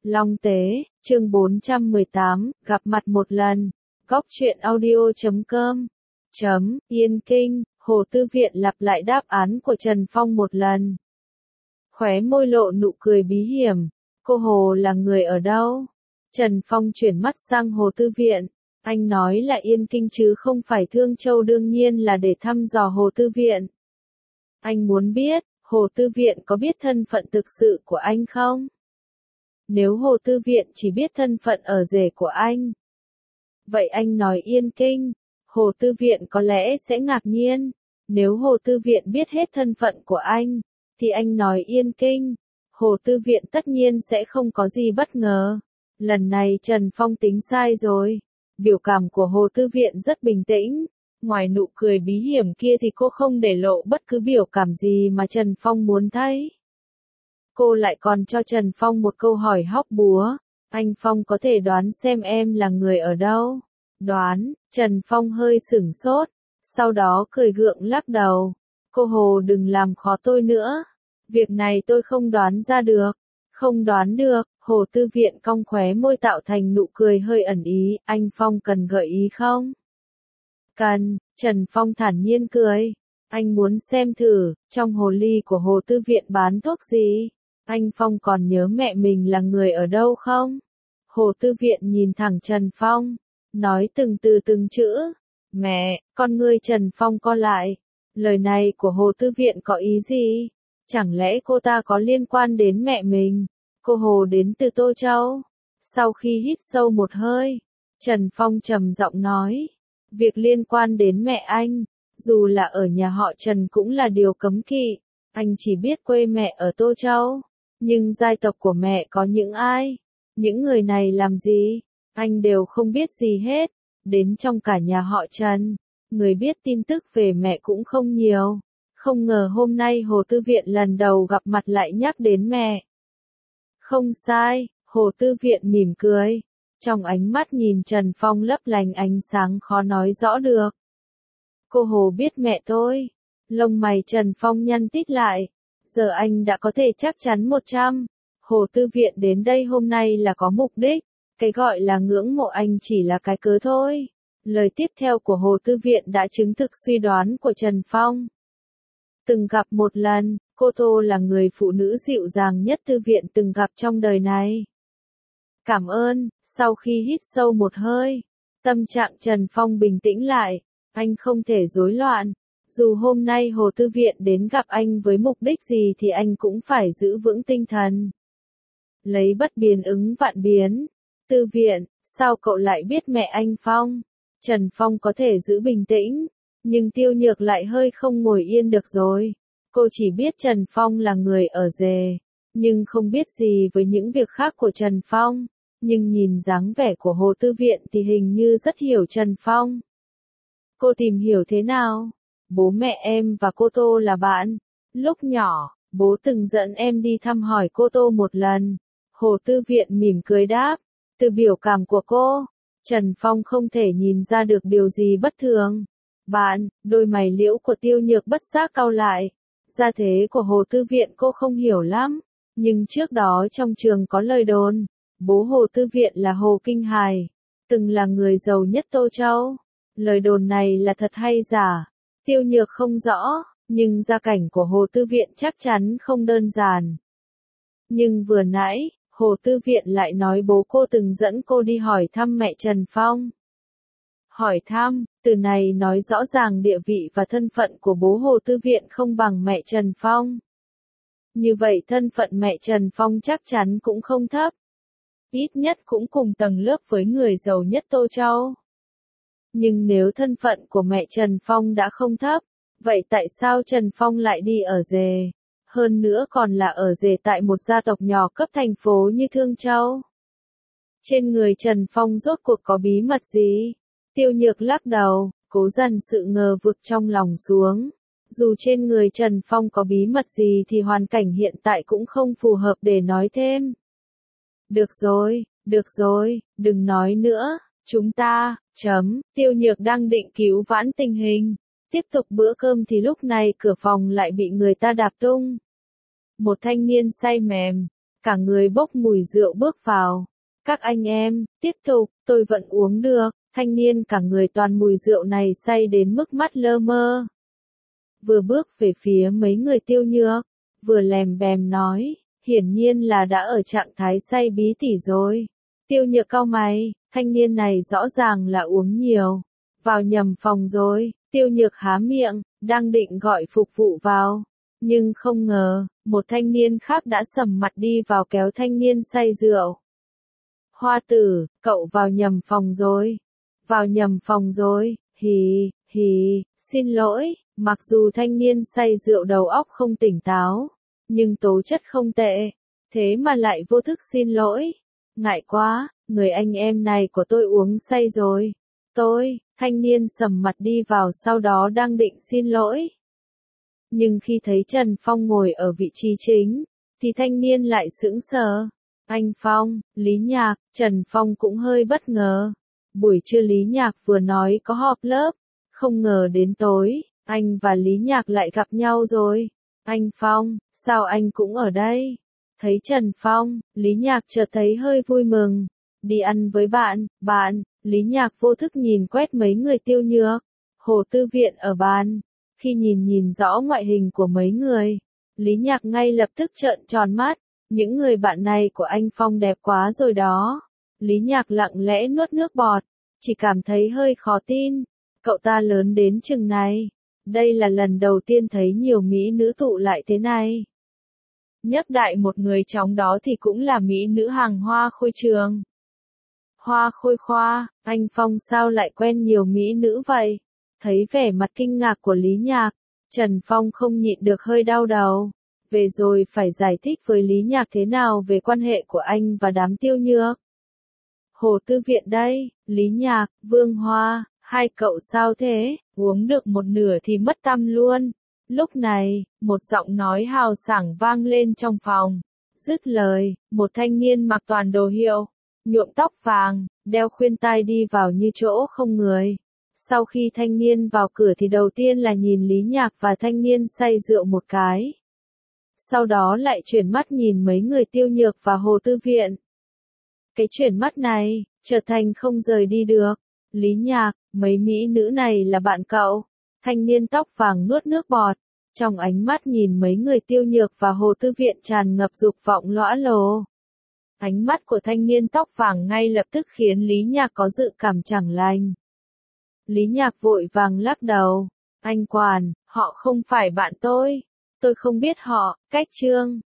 Long Tế, chương 418, gặp mặt một lần. Góc truyện audio.com. Yên Kinh, Hồ Tư Viện lặp lại đáp án của Trần Phong một lần. Khóe môi lộ nụ cười bí hiểm. Cô Hồ là người ở đâu? Trần Phong chuyển mắt sang Hồ Tư Viện. Anh nói là Yên Kinh chứ không phải Thương Châu, đương nhiên là để thăm dò Hồ Tư Viện. Anh muốn biết, Hồ Tư Viện có biết thân phận thực sự của anh không? Nếu Hồ Tư Viện chỉ biết thân phận ở rể của anh, vậy anh nói Yên Kinh, Hồ Tư Viện có lẽ sẽ ngạc nhiên. Nếu Hồ Tư Viện biết hết thân phận của anh, thì anh nói Yên Kinh, Hồ Tư Viện tất nhiên sẽ không có gì bất ngờ. Lần này Trần Phong tính sai rồi. Biểu cảm của Hồ Tư Viện rất bình tĩnh. Ngoài nụ cười bí hiểm kia thì cô không để lộ bất cứ biểu cảm gì mà Trần Phong muốn thấy. Cô lại còn cho Trần Phong một câu hỏi hóc búa. Anh Phong có thể đoán xem em là người ở đâu? Đoán, Trần Phong hơi sửng sốt. Sau đó cười gượng lắc đầu. Cô Hồ đừng làm khó tôi nữa. Việc này tôi không đoán ra được. Không đoán được, Hồ Tư Viện cong khóe môi tạo thành nụ cười hơi ẩn ý. Anh Phong cần gợi ý không? Cần, Trần Phong thản nhiên cười. Anh muốn xem thử, trong hồ ly của Hồ Tư Viện bán thuốc gì? Anh Phong còn nhớ mẹ mình là người ở đâu không? Hồ Tư Viện nhìn thẳng Trần Phong, nói từng từ từng chữ. Mẹ, con ngươi Trần Phong co lại. Lời này của Hồ Tư Viện có ý gì? Chẳng lẽ cô ta có liên quan đến mẹ mình? Cô Hồ đến từ Tô Châu. Sau khi hít sâu một hơi, Trần Phong trầm giọng nói. Việc liên quan đến mẹ anh, dù là ở nhà họ Trần cũng là điều cấm kỵ. Anh chỉ biết quê mẹ ở Tô Châu. Nhưng giai tộc của mẹ có những ai? Những người này làm gì? Anh đều không biết gì hết. Đến trong cả nhà họ Trần, người biết tin tức về mẹ cũng không nhiều. Không ngờ hôm nay Hồ Tư Viện lần đầu gặp mặt lại nhắc đến mẹ. Không sai, Hồ Tư Viện mỉm cười. Trong ánh mắt nhìn Trần Phong lấp lánh ánh sáng khó nói rõ được. Cô Hồ biết mẹ tôi. Lông mày Trần Phong nhăn tít lại. Giờ anh đã có thể chắc chắn 100. Hồ Tư Viện đến đây hôm nay là có mục đích. Cái gọi là ngưỡng mộ anh chỉ là cái cớ thôi. Lời tiếp theo của Hồ Tư Viện đã chứng thực suy đoán của Trần Phong. Từng gặp một lần, cô Tô là người phụ nữ dịu dàng nhất Tư Viện từng gặp trong đời này. Cảm ơn, sau khi hít sâu một hơi, tâm trạng Trần Phong bình tĩnh lại, anh không thể rối loạn. Dù hôm nay Hồ Tư Viện đến gặp anh với mục đích gì thì anh cũng phải giữ vững tinh thần. Lấy bất biến ứng vạn biến. Tư Viện, sao cậu lại biết mẹ anh Phong? Trần Phong có thể giữ bình tĩnh, nhưng Tiêu Nhược lại hơi không ngồi yên được rồi. Cô chỉ biết Trần Phong là người ở rể, nhưng không biết gì với những việc khác của Trần Phong. Nhưng nhìn dáng vẻ của Hồ Tư Viện thì hình như rất hiểu Trần Phong. Cô tìm hiểu thế nào? Bố mẹ em và cô Tô là bạn. Lúc nhỏ, bố từng dẫn em đi thăm hỏi cô Tô một lần. Hồ Tư Viện mỉm cười đáp. Từ biểu cảm của cô, Trần Phong không thể nhìn ra được điều gì bất thường. Bạn, đôi mày liễu của Tiêu Nhược bất giác cau lại. Gia thế của Hồ Tư Viện cô không hiểu lắm. Nhưng trước đó trong trường có lời đồn. Bố Hồ Tư Viện là Hồ Kinh Hài. Từng là người giàu nhất Tô Châu. Lời đồn này là thật hay giả? Tiêu Nhược không rõ, nhưng gia cảnh của Hồ Tư Viện chắc chắn không đơn giản. Nhưng vừa nãy, Hồ Tư Viện lại nói bố cô từng dẫn cô đi hỏi thăm mẹ Trần Phong. Hỏi thăm, từ này nói rõ ràng địa vị và thân phận của bố Hồ Tư Viện không bằng mẹ Trần Phong. Như vậy thân phận mẹ Trần Phong chắc chắn cũng không thấp. Ít nhất cũng cùng tầng lớp với người giàu nhất Tô Châu. Nhưng nếu thân phận của mẹ Trần Phong đã không thấp, vậy tại sao Trần Phong lại đi ở rể? Hơn nữa còn là ở rể tại một gia tộc nhỏ cấp thành phố như Thương Châu. Trên người Trần Phong rốt cuộc có bí mật gì? Tiêu Nhược lắc đầu, cố dằn sự ngờ vực trong lòng xuống. Dù trên người Trần Phong có bí mật gì thì hoàn cảnh hiện tại cũng không phù hợp để nói thêm. Được rồi, đừng nói nữa. Chúng ta, Tiêu Nhược đang định cứu vãn tình hình. Tiếp tục bữa cơm thì lúc này cửa phòng lại bị người ta đạp tung. Một thanh niên say mềm, cả người bốc mùi rượu bước vào. Các anh em, tiếp tục, tôi vẫn uống được. Thanh niên cả người toàn mùi rượu này say đến mức mắt lơ mơ. Vừa bước về phía mấy người Tiêu Nhược, vừa lèm bèm nói, hiển nhiên là đã ở trạng thái say bí tỉ rồi. Tiêu Nhược cau mày, thanh niên này rõ ràng là uống nhiều. Vào nhầm phòng rồi, Tiêu Nhược há miệng, đang định gọi phục vụ vào. Nhưng không ngờ, một thanh niên khác đã sầm mặt đi vào kéo thanh niên say rượu. Hoa tử, cậu vào nhầm phòng rồi. Vào nhầm phòng rồi, hì, xin lỗi, mặc dù thanh niên say rượu đầu óc không tỉnh táo, nhưng tố chất không tệ, thế mà lại vô thức xin lỗi. Ngại quá, người anh em này của tôi uống say rồi. Thanh niên sầm mặt đi vào sau đó đang định xin lỗi. Nhưng khi thấy Trần Phong ngồi ở vị trí chính, thì thanh niên lại sững sờ. Anh Phong, Lý Nhạc, Trần Phong cũng hơi bất ngờ. Buổi trưa Lý Nhạc vừa nói có họp lớp, không ngờ đến tối, anh và Lý Nhạc lại gặp nhau rồi. Anh Phong, sao anh cũng ở đây? Thấy Trần Phong, Lý Nhạc chợt thấy hơi vui mừng. Đi ăn với bạn, Lý Nhạc vô thức nhìn quét mấy người Tiêu Nhược, Hồ Tư Viện ở bàn. Khi nhìn rõ ngoại hình của mấy người, Lý Nhạc ngay lập tức trợn tròn mắt. Những người bạn này của anh Phong đẹp quá rồi đó. Lý Nhạc lặng lẽ nuốt nước bọt, chỉ cảm thấy hơi khó tin. Cậu ta lớn đến chừng này. Đây là lần đầu tiên thấy nhiều mỹ nữ tụ lại thế này. Nhắc đại một người trong đó thì cũng là mỹ nữ hàng Hoa Khôi Trường. Hoa Khôi Khoa, anh Phong sao lại quen nhiều mỹ nữ vậy? Thấy vẻ mặt kinh ngạc của Lý Nhạc, Trần Phong không nhịn được hơi đau đầu. Về rồi phải giải thích với Lý Nhạc thế nào về quan hệ của anh và đám Tiêu Nhược. Hồ Tư Viện đây, Lý Nhạc, Vương Hoa, hai cậu sao thế, uống được một nửa thì mất tăm luôn. Lúc này, một giọng nói hào sảng vang lên trong phòng. Dứt lời, một thanh niên mặc toàn đồ hiệu, nhuộm tóc vàng, đeo khuyên tai đi vào như chỗ không người. Sau khi thanh niên vào cửa thì đầu tiên là nhìn Lý Nhạc và thanh niên say rượu một cái. Sau đó lại chuyển mắt nhìn mấy người Tiêu Nhược và Hồ Tư Viện. Cái chuyển mắt này, trở thành không rời đi được. Lý Nhạc, mấy mỹ nữ này là bạn cậu. Thanh niên tóc vàng nuốt nước bọt. Trong ánh mắt nhìn mấy người Tiêu Nhược và Hồ Tư Viện tràn ngập dục vọng lõa lồ. Ánh mắt của thanh niên tóc vàng ngay lập tức khiến Lý Nhạc có dự cảm chẳng lành. Lý Nhạc vội vàng lắc đầu. Anh Quản, họ không phải bạn tôi. Tôi không biết họ, cách Trương.